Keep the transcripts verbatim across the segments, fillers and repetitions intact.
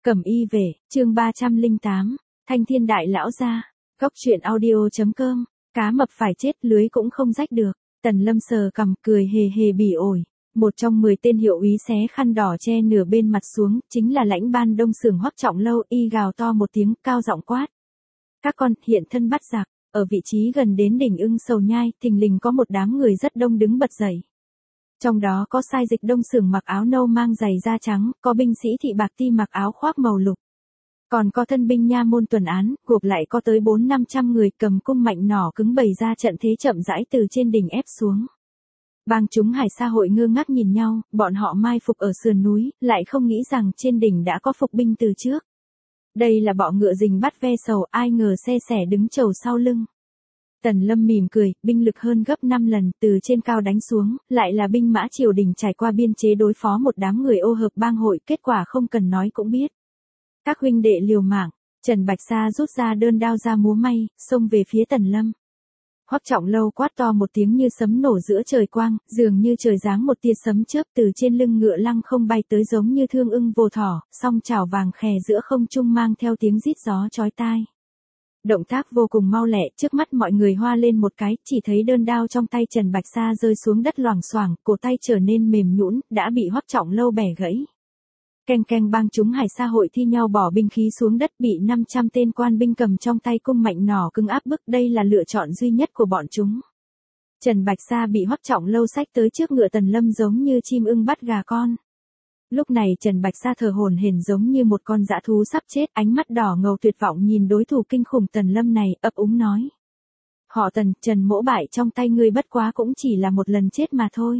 Cẩm y về, chương ba trăm lẻ tám, Thanh Thiên Đại Lão gia. Góc truyện audio.com, cá mập phải chết lưới cũng không rách được. Tần Lâm sờ cằm cười hề hề bỉ ổi. Một trong mười tên hiệu úy xé khăn đỏ che nửa bên mặt xuống, chính là lãnh ban đông xưởng Hoắc Trọng Lâu. Y gào to một tiếng, cao giọng quát: các con, hiện thân bắt giặc. Ở vị trí gần đến đỉnh Ưng Sầu Nhai, thình lình có một đám người rất đông đứng bật dậy. Trong đó có sai dịch đông xưởng mặc áo nâu mang giày da trắng, có binh sĩ thị bạc ti mặc áo khoác màu lục. Còn có thân binh nha môn tuần án, gộp lại có tới bốn năm trăm người cầm cung mạnh nỏ cứng bày ra trận thế chậm rãi từ trên đỉnh ép xuống. Bang chúng Hải Sa hội ngơ ngác nhìn nhau, bọn họ mai phục ở sườn núi, lại không nghĩ rằng trên đỉnh đã có phục binh từ trước. Đây là bọ ngựa rình bắt ve sầu, ai ngờ xe sẻ đứng chầu sau lưng. Tần Lâm mỉm cười, binh lực hơn gấp năm lần, từ trên cao đánh xuống, lại là binh mã triều đình trải qua biên chế đối phó một đám người ô hợp bang hội, kết quả không cần nói cũng biết. Các huynh đệ liều mạng, Trần Bạch Sa rút ra đơn đao ra múa may, xông về phía Tần Lâm. Hoắc Trọng Lâu quát to một tiếng như sấm nổ giữa trời quang, dường như trời giáng một tia sấm chớp từ trên lưng ngựa lăng không bay tới giống như thương ưng vồ thỏ, song chảo vàng khè giữa không trung mang theo tiếng rít gió chói tai. Động tác vô cùng mau lẹ, trước mắt mọi người hoa lên một cái, chỉ thấy đơn đao trong tay Trần Bạch Sa rơi xuống đất loảng xoảng, cổ tay trở nên mềm nhũn, đã bị Hoắc Trọng Lâu bẻ gãy. Keng keng, bang chúng Hải Sa hội thi nhau bỏ binh khí xuống đất, bị năm trăm tên quan binh cầm trong tay cung mạnh nỏ cứng áp bức, đây là lựa chọn duy nhất của bọn chúng. Trần Bạch Sa bị Hoắc Trọng Lâu xách tới trước ngựa Tần Lâm giống như chim ưng bắt gà con. Lúc này Trần Bạch Sa thở hổn hển giống như một con dã thú sắp chết, ánh mắt đỏ ngầu tuyệt vọng nhìn đối thủ kinh khủng Tần Lâm này, ấp úng nói: họ Tần, Trần mỗ bại trong tay ngươi bất quá cũng chỉ là một lần chết mà thôi.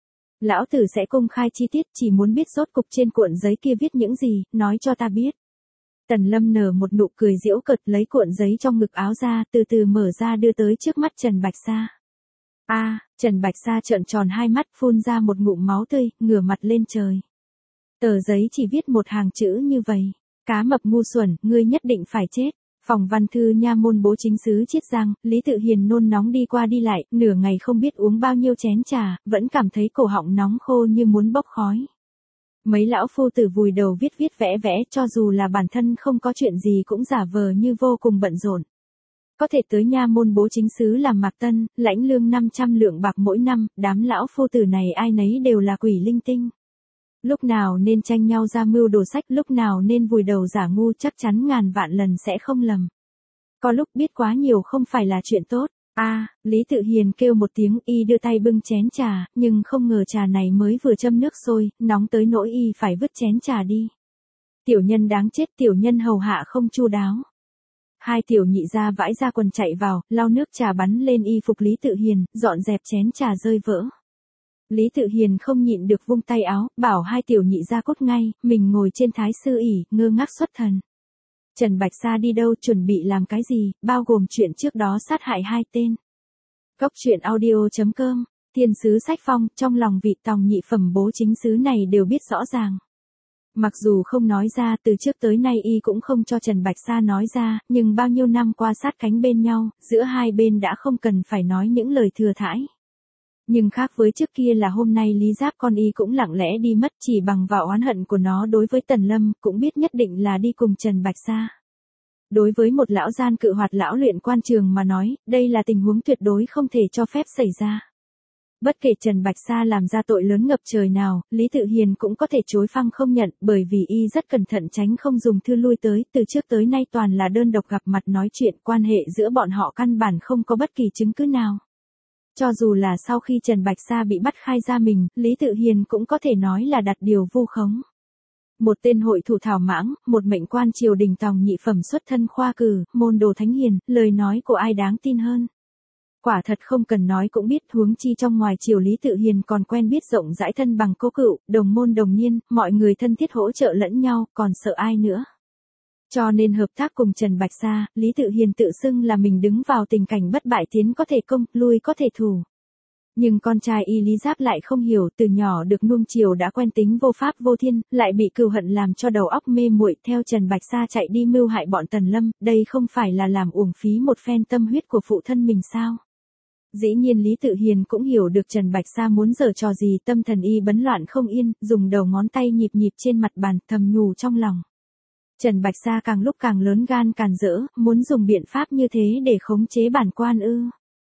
Lão tử sẽ công khai chi tiết, chỉ muốn biết rốt cục trên cuộn giấy kia viết những gì, nói cho ta biết. Tần Lâm nở một nụ cười giễu cợt, lấy cuộn giấy trong ngực áo ra, từ từ mở ra đưa tới trước mắt Trần Bạch Sa. A, à, Trần Bạch Sa trợn tròn hai mắt, phun ra một ngụm máu tươi, ngửa mặt lên trời. Tờ giấy chỉ viết một hàng chữ như vậy: cá mập ngu xuẩn, ngươi nhất định phải chết. Phòng văn thư nha môn Bố Chính Sứ Chiết Giang, Lý Tự Hiền nôn nóng đi qua đi lại, nửa ngày không biết uống bao nhiêu chén trà, vẫn cảm thấy cổ họng nóng khô như muốn bốc khói. Mấy lão phu tử vùi đầu viết viết vẽ vẽ, cho dù là bản thân không có chuyện gì cũng giả vờ như vô cùng bận rộn. Có thể tới nha môn Bố Chính Sứ làm Mạc Tân, lãnh lương năm trăm lượng bạc mỗi năm, đám lão phu tử này ai nấy đều là quỷ linh tinh. Lúc nào nên tranh nhau ra mưu đồ sách, lúc nào nên vùi đầu giả ngu, chắc chắn ngàn vạn lần sẽ không lầm. Có lúc biết quá nhiều không phải là chuyện tốt. A, à, Lý Tự Hiền kêu một tiếng, y đưa tay bưng chén trà, nhưng không ngờ trà này mới vừa châm nước sôi, nóng tới nỗi y phải vứt chén trà đi. Tiểu nhân đáng chết, tiểu nhân hầu hạ không chu đáo. Hai tiểu nhị gia vãi ra quần chạy vào, lau nước trà bắn lên y phục Lý Tự Hiền, dọn dẹp chén trà rơi vỡ. Lý Tự Hiền không nhịn được vung tay áo, bảo hai tiểu nhị ra cút ngay, mình ngồi trên thái sư ỷ, ngơ ngác xuất thần. Trần Bạch Sa đi đâu, chuẩn bị làm cái gì, bao gồm chuyện trước đó sát hại hai tên. Góc truyện audio.com, Thiên sứ Sách Phong, trong lòng vị tòng nhị phẩm Bố Chính Sứ này đều biết rõ ràng. Mặc dù không nói ra, từ trước tới nay y cũng không cho Trần Bạch Sa nói ra, nhưng bao nhiêu năm qua sát cánh bên nhau, giữa hai bên đã không cần phải nói những lời thừa thãi. Nhưng khác với trước kia là hôm nay Lý Giáp con y cũng lặng lẽ đi mất, chỉ bằng vào oán hận của nó đối với Tần Lâm, cũng biết nhất định là đi cùng Trần Bạch Sa. Đối với một lão gian cự hoạt lão luyện quan trường mà nói, đây là tình huống tuyệt đối không thể cho phép xảy ra. Bất kể Trần Bạch Sa làm ra tội lớn ngập trời nào, Lý Tự Hiền cũng có thể chối phăng không nhận, bởi vì y rất cẩn thận tránh không dùng thư lui tới, từ trước tới nay toàn là đơn độc gặp mặt nói chuyện, quan hệ giữa bọn họ căn bản không có bất kỳ chứng cứ nào. Cho dù là sau khi Trần Bạch Sa bị bắt khai ra mình, Lý Tự Hiền cũng có thể nói là đặt điều vu khống. Một tên hội thủ thảo mãng, một mệnh quan triều đình tòng nhị phẩm xuất thân khoa cử, môn đồ thánh hiền, lời nói của ai đáng tin hơn. Quả thật không cần nói cũng biết, huống chi trong ngoài triều Lý Tự Hiền còn quen biết rộng rãi thân bằng cố cựu, đồng môn đồng niên, mọi người thân thiết hỗ trợ lẫn nhau, còn sợ ai nữa. Cho nên hợp tác cùng Trần Bạch Sa, Lý Tự Hiền tự xưng là mình đứng vào tình cảnh bất bại, tiến có thể công, lui có thể thủ. Nhưng con trai y Lý Giáp lại không hiểu, từ nhỏ được nuông chiều đã quen tính vô pháp vô thiên, lại bị cừu hận làm cho đầu óc mê muội, theo Trần Bạch Sa chạy đi mưu hại bọn Tần Lâm, đây không phải là làm uổng phí một phen tâm huyết của phụ thân mình sao? Dĩ nhiên Lý Tự Hiền cũng hiểu được Trần Bạch Sa muốn giở trò gì, tâm thần y bấn loạn không yên, dùng đầu ngón tay nhịp nhịp trên mặt bàn, thầm nhủ trong lòng. Trần Bạch Sa càng lúc càng lớn gan càn rỡ, muốn dùng biện pháp như thế để khống chế bản quan ư.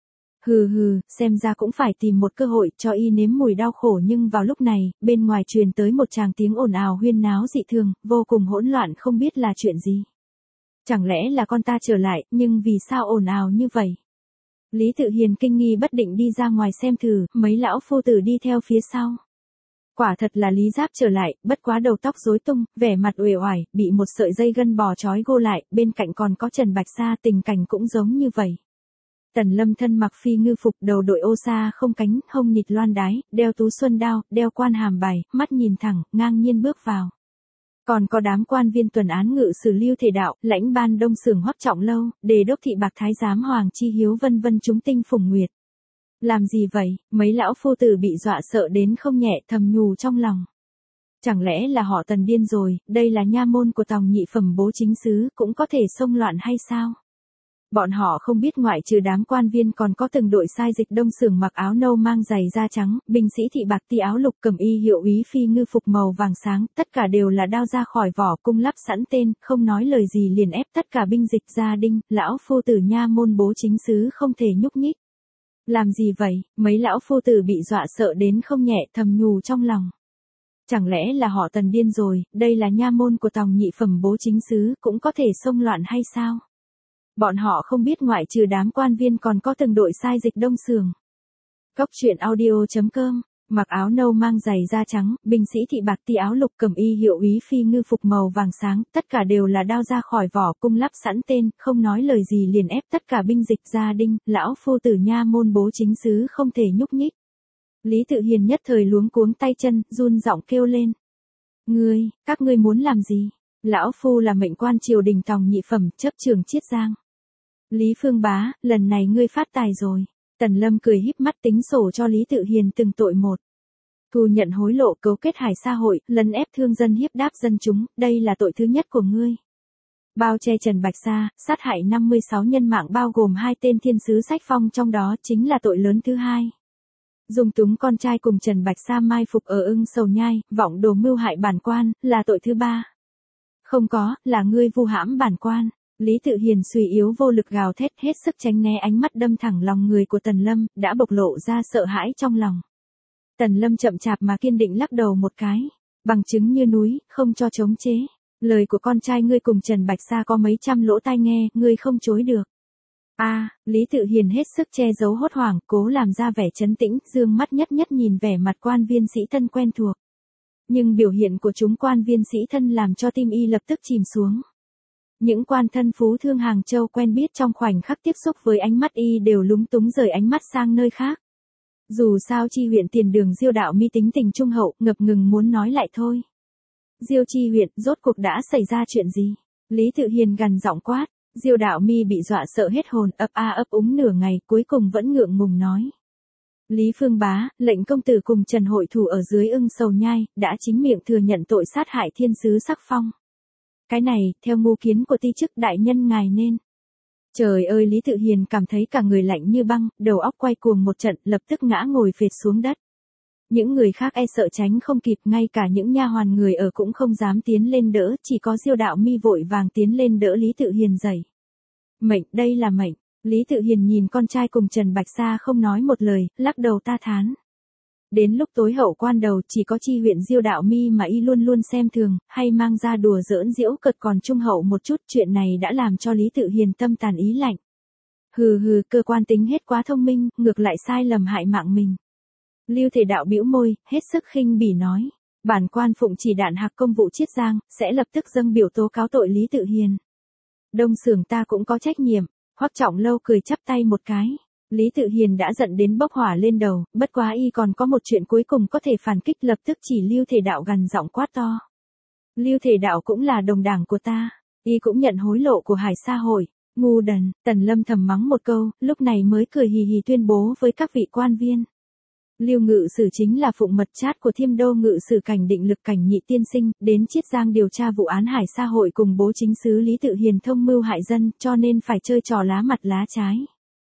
Hừ hừ, xem ra cũng phải tìm một cơ hội cho y nếm mùi đau khổ, nhưng vào lúc này, bên ngoài truyền tới một tràng tiếng ồn ào huyên náo dị thường, vô cùng hỗn loạn không biết là chuyện gì. Chẳng lẽ là con ta trở lại, nhưng vì sao ồn ào như vậy? Lý Tự Hiền kinh nghi bất định đi ra ngoài xem thử, mấy lão phu tử đi theo phía sau. Quả thật là Lý Giáp trở lại, bất quá đầu tóc rối tung, vẻ mặt uể oải, bị một sợi dây gân bò trói gô lại, bên cạnh còn có Trần Bạch Sa, tình cảnh cũng giống như vậy. Tần Lâm thân mặc phi ngư phục, đầu đội ô sa không cánh, hông nhịt loan đái, đeo tú xuân đao, đeo quan hàm bài, mắt nhìn thẳng, ngang nhiên bước vào. Còn có đám quan viên tuần án ngự sử Lưu Thể Đạo, lãnh ban Đông Xưởng Hoắc Trọng Lâu, đề đốc thị Bạc Thái giám Hoàng Chi Hiếu vân vân chúng tinh phùng nguyệt. Làm gì vậy, mấy lão phu tử bị dọa sợ đến không nhẹ, thầm nhủ trong lòng. Chẳng lẽ là họ Tần điên rồi, đây là nha môn của Tòng nhị phẩm bố chính sứ, cũng có thể xông loạn hay sao? Bọn họ không biết ngoại trừ đám quan viên còn có từng đội sai dịch Đông Xưởng mặc áo nâu mang giày da trắng, binh sĩ thị Bạc ti áo lục cầm y hiệu úy phi ngư phục màu vàng sáng, tất cả đều là đao ra khỏi vỏ cung lắp sẵn tên, không nói lời gì liền ép tất cả binh dịch gia đinh, lão phu tử nha môn bố chính sứ không thể nhúc nhích. Làm gì vậy, mấy lão phu tử bị dọa sợ đến không nhẹ, thầm nhủ trong lòng. Chẳng lẽ là họ Tần điên rồi, đây là nha môn của Tòng nhị phẩm bố chính sứ, cũng có thể xông loạn hay sao? Bọn họ không biết ngoại trừ đám quan viên còn có từng đội sai dịch Đông Xưởng. Cốc truyện audio chấm com, mặc áo nâu mang giày da trắng, binh sĩ thị Bạc ti áo lục cầm y hiệu úy phi ngư phục màu vàng sáng, tất cả đều là đao ra khỏi vỏ cung lắp sẵn tên, không nói lời gì liền ép tất cả binh dịch gia đinh, lão phu tử nha môn bố chính sứ không thể nhúc nhích. Lý Tự Hiền nhất thời luống cuống tay chân, run giọng kêu lên. Ngươi, các ngươi muốn làm gì? Lão phu là mệnh quan triều đình Tòng nhị phẩm, chấp trường Chiết Giang. Lý Phương Bá, lần này ngươi phát tài rồi. Tần Lâm cười híp mắt tính sổ cho Lý Tự Hiền từng tội một. Thu nhận hối lộ, cấu kết hải sa hội, lấn ép thương dân hiếp đáp dân chúng, đây là tội thứ nhất của ngươi. Bao che Trần Bạch Sa, sát hại năm mươi sáu nhân mạng bao gồm hai tên thiên sứ sách phong, trong đó chính là tội lớn thứ hai. Dùng túng con trai cùng Trần Bạch Sa mai phục ở Ưng Sầu Nhai, vọng đồ mưu hại bản quan, là tội thứ ba. Không có, là ngươi vu hãm bản quan. Lý Tự Hiền suy yếu vô lực gào thét, hết sức tránh né ánh mắt đâm thẳng lòng người của Tần Lâm, đã bộc lộ ra sợ hãi trong lòng. Tần Lâm chậm chạp mà kiên định lắc đầu một cái, bằng chứng như núi, không cho chống chế. Lời của con trai ngươi cùng Trần Bạch Sa có mấy trăm lỗ tai nghe, ngươi không chối được. A, à, Lý Tự Hiền hết sức che giấu hốt hoảng, cố làm ra vẻ trấn tĩnh, dương mắt nhất nhất nhìn vẻ mặt quan viên sĩ thân quen thuộc. Nhưng biểu hiện của chúng quan viên sĩ thân làm cho tim y lập tức chìm xuống. Những quan thân phú thương Hàng Châu quen biết trong khoảnh khắc tiếp xúc với ánh mắt y đều lúng túng rời ánh mắt sang nơi khác. Dù sao Chi huyện tiền đường Diêu Đạo Mi tính tình trung hậu, ngập ngừng muốn nói lại thôi. Diêu Chi huyện, rốt cuộc đã xảy ra chuyện gì? Lý Tự Hiền gằn giọng quát. Diêu Đạo Mi bị dọa sợ hết hồn, ấp a ấp úng nửa ngày, cuối cùng vẫn ngượng ngùng nói. Lý Phương Bá, lệnh công tử cùng Trần hội thủ ở dưới Ưng Sầu Nhai, đã chính miệng thừa nhận tội sát hại thiên sứ Sắc Phong. Cái này, theo mưu kiến của ti chức đại nhân ngài nên. Trời ơi, Lý Tự Hiền cảm thấy cả người lạnh như băng, đầu óc quay cuồng một trận, lập tức ngã ngồi phệt xuống đất. Những người khác e sợ tránh không kịp, ngay cả những nha hoàn người ở cũng không dám tiến lên đỡ, chỉ có Diêu Đạo Mi vội vàng tiến lên đỡ Lý Tự Hiền dậy. Mệnh, đây là mệnh. Lý Tự Hiền nhìn con trai cùng Trần Bạch Sa không nói một lời, lắc đầu ta thán. Đến lúc tối hậu quan đầu chỉ có Chi huyện Diêu Đạo Mi mà y luôn luôn xem thường, hay mang ra đùa giỡn giễu cợt, còn trung hậu một chút, chuyện này đã làm cho Lý Tự Hiền tâm tàn ý lạnh. Hừ hừ, cơ quan tính hết quá thông minh, ngược lại sai lầm hại mạng mình. Lưu Thể Đạo bĩu môi, hết sức khinh bỉ nói, bản quan phụng chỉ đạn hạc công vụ Chiết Giang, sẽ lập tức dâng biểu tố cáo tội Lý Tự Hiền. Đông Xưởng ta cũng có trách nhiệm. Hoắc Trọng Lâu cười chắp tay một cái. Lý Tự Hiền đã giận đến bốc hỏa lên đầu, bất quá y còn có một chuyện cuối cùng có thể phản kích, lập tức chỉ Lưu Thể Đạo gằn giọng quát to. Lưu Thể Đạo cũng là đồng đảng của ta, y cũng nhận hối lộ của Hải Sa hội. Ngu đần, Tần Lâm thầm mắng một câu, lúc này mới cười hì hì tuyên bố với các vị quan viên. Lưu Ngự Sử chính là phụng mật chát của Thiêm Đô Ngự Sử Cảnh Định Lực Cảnh Nhị tiên sinh, đến Chiết Giang điều tra vụ án Hải Sa hội cùng bố chính sứ Lý Tự Hiền thông mưu hại dân, cho nên phải chơi trò lá mặt lá trái.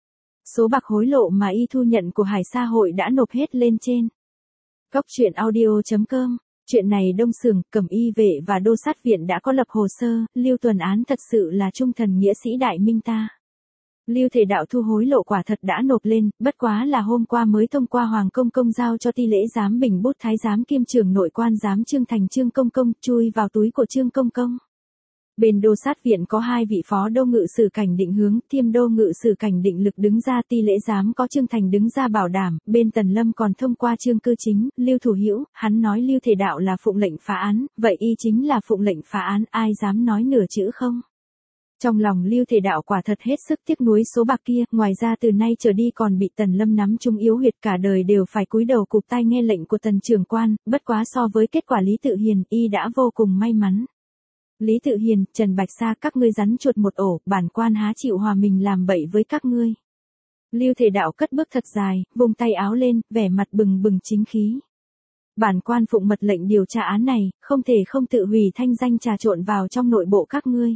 Số bạc hối lộ mà y thu nhận của Hải Sa hội đã nộp hết lên trên. Cốc truyện audio chấm com Chuyện này Đông Sường, Cẩm Y vệ và Đô sát viện đã có lập hồ sơ, Lưu Tuần Án thật sự là trung thần nghĩa sĩ đại minh ta. Lưu Thể Đạo thu hối lộ quả thật đã nộp lên, bất quá là hôm qua mới thông qua Hoàng Công Công giao cho Ti lễ giám Bình Bút Thái giám kiêm trưởng nội quan giám Trương Thành Trương Công Công, chui vào túi của Trương Công Công. Bên Đô sát viện có hai vị phó đô ngự sử cảnh Định Hướng, Thiêm đô ngự sử cảnh Định Lực đứng ra, Ti lễ giám có Trương Thành đứng ra bảo đảm, bên Tần Lâm còn thông qua Trương Cư Chính, Lưu Thủ Hữu, hắn nói Lưu Thể Đạo là phụng lệnh phá án, vậy y chính là phụng lệnh phá án, ai dám nói nửa chữ không? Trong lòng Lưu Thể Đạo quả thật hết sức tiếc nuối số bạc kia, ngoài ra từ nay trở đi còn bị Tần Lâm nắm chung yếu huyệt, cả đời đều phải cúi đầu cụp tai nghe lệnh của Tần trưởng quan, bất quá so với kết quả Lý Tự Hiền, y đã vô cùng may mắn. Lý Tự Hiền, Trần Bạch Sa, các ngươi rắn chuột một ổ, bản quan há chịu hòa mình làm bậy với các ngươi. Lưu Thể Đạo cất bước thật dài, vùng tay áo lên, vẻ mặt bừng bừng chính khí. Bản quan phụng mật lệnh điều tra án này, không thể không tự hủy thanh danh trà trộn vào trong nội bộ các ngươi.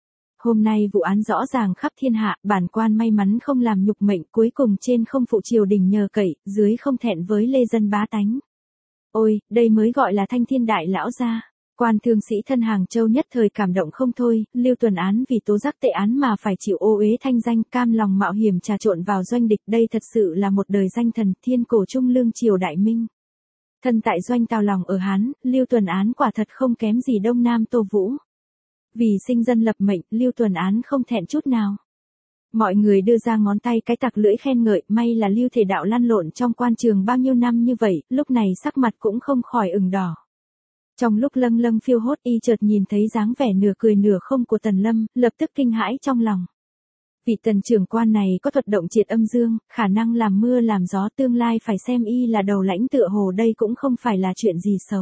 Hôm nay vụ án rõ ràng khắp thiên hạ, bản quan may mắn không làm nhục mệnh, cuối cùng trên không phụ triều đình nhờ cậy, dưới không thẹn với lê dân bá tánh. Ôi, đây mới gọi là thanh thiên đại lão gia. Quan thương sĩ thân Hàng Châu nhất thời cảm động không thôi, Lưu Tuần Án vì tố giác tệ án mà phải chịu ô uế thanh danh, cam lòng mạo hiểm trà trộn vào doanh địch, đây thật sự là một đời danh thần, thiên cổ trung lương triều đại minh. Thân tại doanh Tào Lòng ở Hán, Lưu Tuần Án quả thật không kém gì Đông Nam Tô Vũ. Vì sinh dân lập mệnh, Lưu Tuần Án không thẹn chút nào. Mọi người đưa ra ngón tay cái tặc lưỡi khen ngợi, may là Lưu Thể Đạo lăn lộn trong quan trường bao nhiêu năm như vậy, lúc này sắc mặt cũng không khỏi ửng đỏ. Trong lúc lâng lâng phiêu hốt, y chợt nhìn thấy dáng vẻ nửa cười nửa không của Tần Lâm, lập tức kinh hãi trong lòng. Vị Tần trưởng quan này có thuật động triệt âm dương, khả năng làm mưa làm gió, tương lai phải xem y là đầu lãnh tựa hồ, đây cũng không phải là chuyện gì xấu.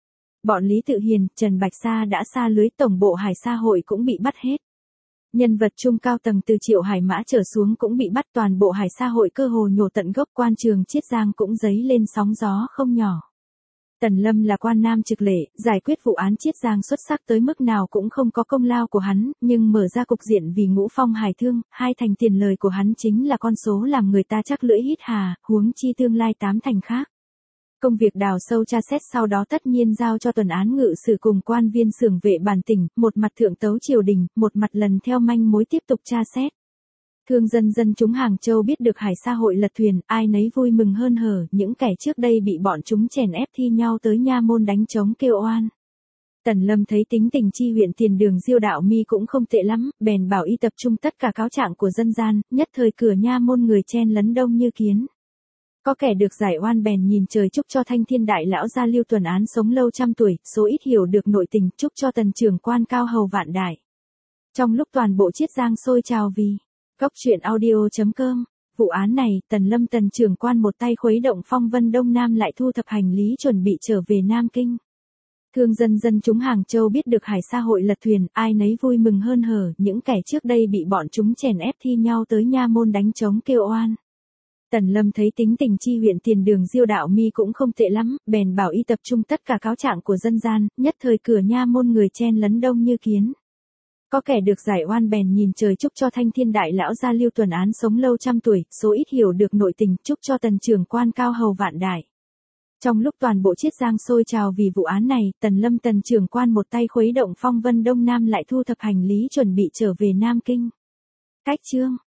Bọn Lý Tự Hiền, Trần Bạch Sa đã sa lưới, tổng bộ Hải Sa hội cũng bị bắt hết. Nhân vật trung cao tầng từ Triệu Hải Mã trở xuống cũng bị bắt, toàn bộ Hải Sa hội cơ hồ nhổ tận gốc, quan trường Chiết Giang cũng dấy lên sóng gió không nhỏ. Tần Lâm là quan nam trực lệ, giải quyết vụ án Chiết Giang xuất sắc tới mức nào cũng không có công lao của hắn, nhưng mở ra cục diện vì Ngũ Phong Hải Thương, hai thành tiền lời của hắn chính là con số làm người ta chắc lưỡi hít hà, huống chi tương lai tám thành khác. Công việc đào sâu tra xét sau đó tất nhiên giao cho Tuần Án ngự sử cùng quan viên xưởng vệ bản tỉnh, một mặt thượng tấu triều đình, một mặt lần theo manh mối tiếp tục tra xét. Thương dân dân chúng Hàng Châu biết được Hải Sa hội lật thuyền, ai nấy vui mừng hơn hở, những kẻ trước đây bị bọn chúng chèn ép thi nhau tới nha môn đánh trống kêu oan. Tần Lâm thấy tính tình chi huyện tiền đường Diêu Đạo Mi cũng không tệ lắm, bèn bảo y tập trung tất cả cáo trạng của dân gian, nhất thời cửa nha môn người chen lấn đông như kiến. Có kẻ được giải oan bèn nhìn trời chúc cho thanh thiên đại lão gia Lưu Tuần Án sống lâu trăm tuổi, số ít hiểu được nội tình, chúc cho Tần trưởng quan cao hầu vạn đại. Trong lúc toàn bộ Chiết Giang sôi trào vì Góc truyện audio chấm com, vụ án này, Tần Lâm Tần trưởng quan một tay khuấy động phong vân Đông Nam lại thu thập hành lý chuẩn bị trở về Nam Kinh. Thương dân dân chúng Hàng Châu biết được Hải Sa hội lật thuyền, ai nấy vui mừng hơn hở, những kẻ trước đây bị bọn chúng chèn ép thi nhau tới nha môn đánh trống kêu oan. Tần Lâm thấy tính tình chi huyện tiền đường Diêu Đạo Mi cũng không tệ lắm, bèn bảo y tập trung tất cả cáo trạng của dân gian, nhất thời cửa nha môn người chen lấn đông như kiến. Có kẻ được giải oan bèn nhìn trời chúc cho thanh thiên đại lão gia Lưu Tuần Án sống lâu trăm tuổi, số ít hiểu được nội tình, chúc cho Tần trưởng quan cao hầu vạn đại. Trong lúc toàn bộ Chiết Giang sôi trào vì vụ án này, Tần Lâm Tần trưởng quan một tay khuấy động phong vân Đông Nam lại thu thập hành lý chuẩn bị trở về Nam Kinh. Cách chương